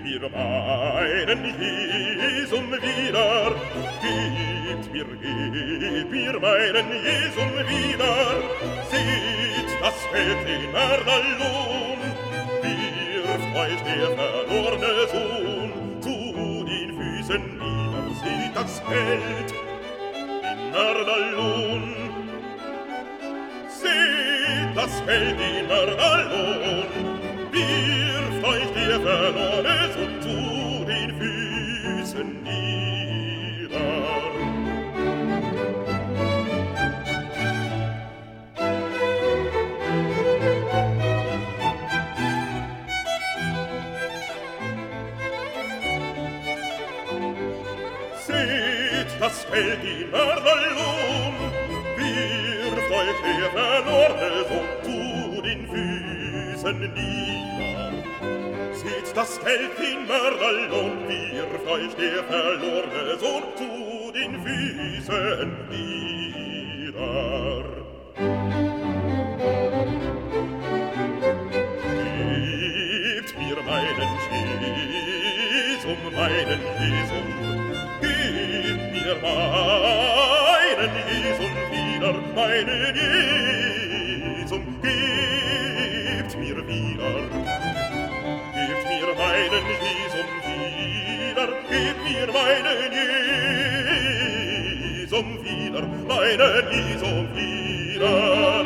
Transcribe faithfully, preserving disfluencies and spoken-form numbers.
mir meinen Jesum wieder, gebt mir, gebt mir meinen Jesum wieder. Seht, das Feld den Mörderlohn, wirft euch der verlorene Sohn zu den Füßen nieder. Seht, das Feld den Mörderlohn, seht, das Feld den Mörderlohn, wirft euch der verlorene Sohn zu den Füßen nieder. Seht, das Feld den Mörderlohn, wirft euch der verlorene Sohn zu den Füßen nieder. Seht, das Feld den Mörderlohn, wirft euch der verlorene Sohn zu den Füßen nieder. Gebt mir meinen Jesum, meinen Jesum, gebt mir meinen Jesum wieder, meinen Jesum, gebt mir wieder. Gebt mir meinen Jesum wieder, gebt mir meinen Jesum wieder, meinen Jesum wieder.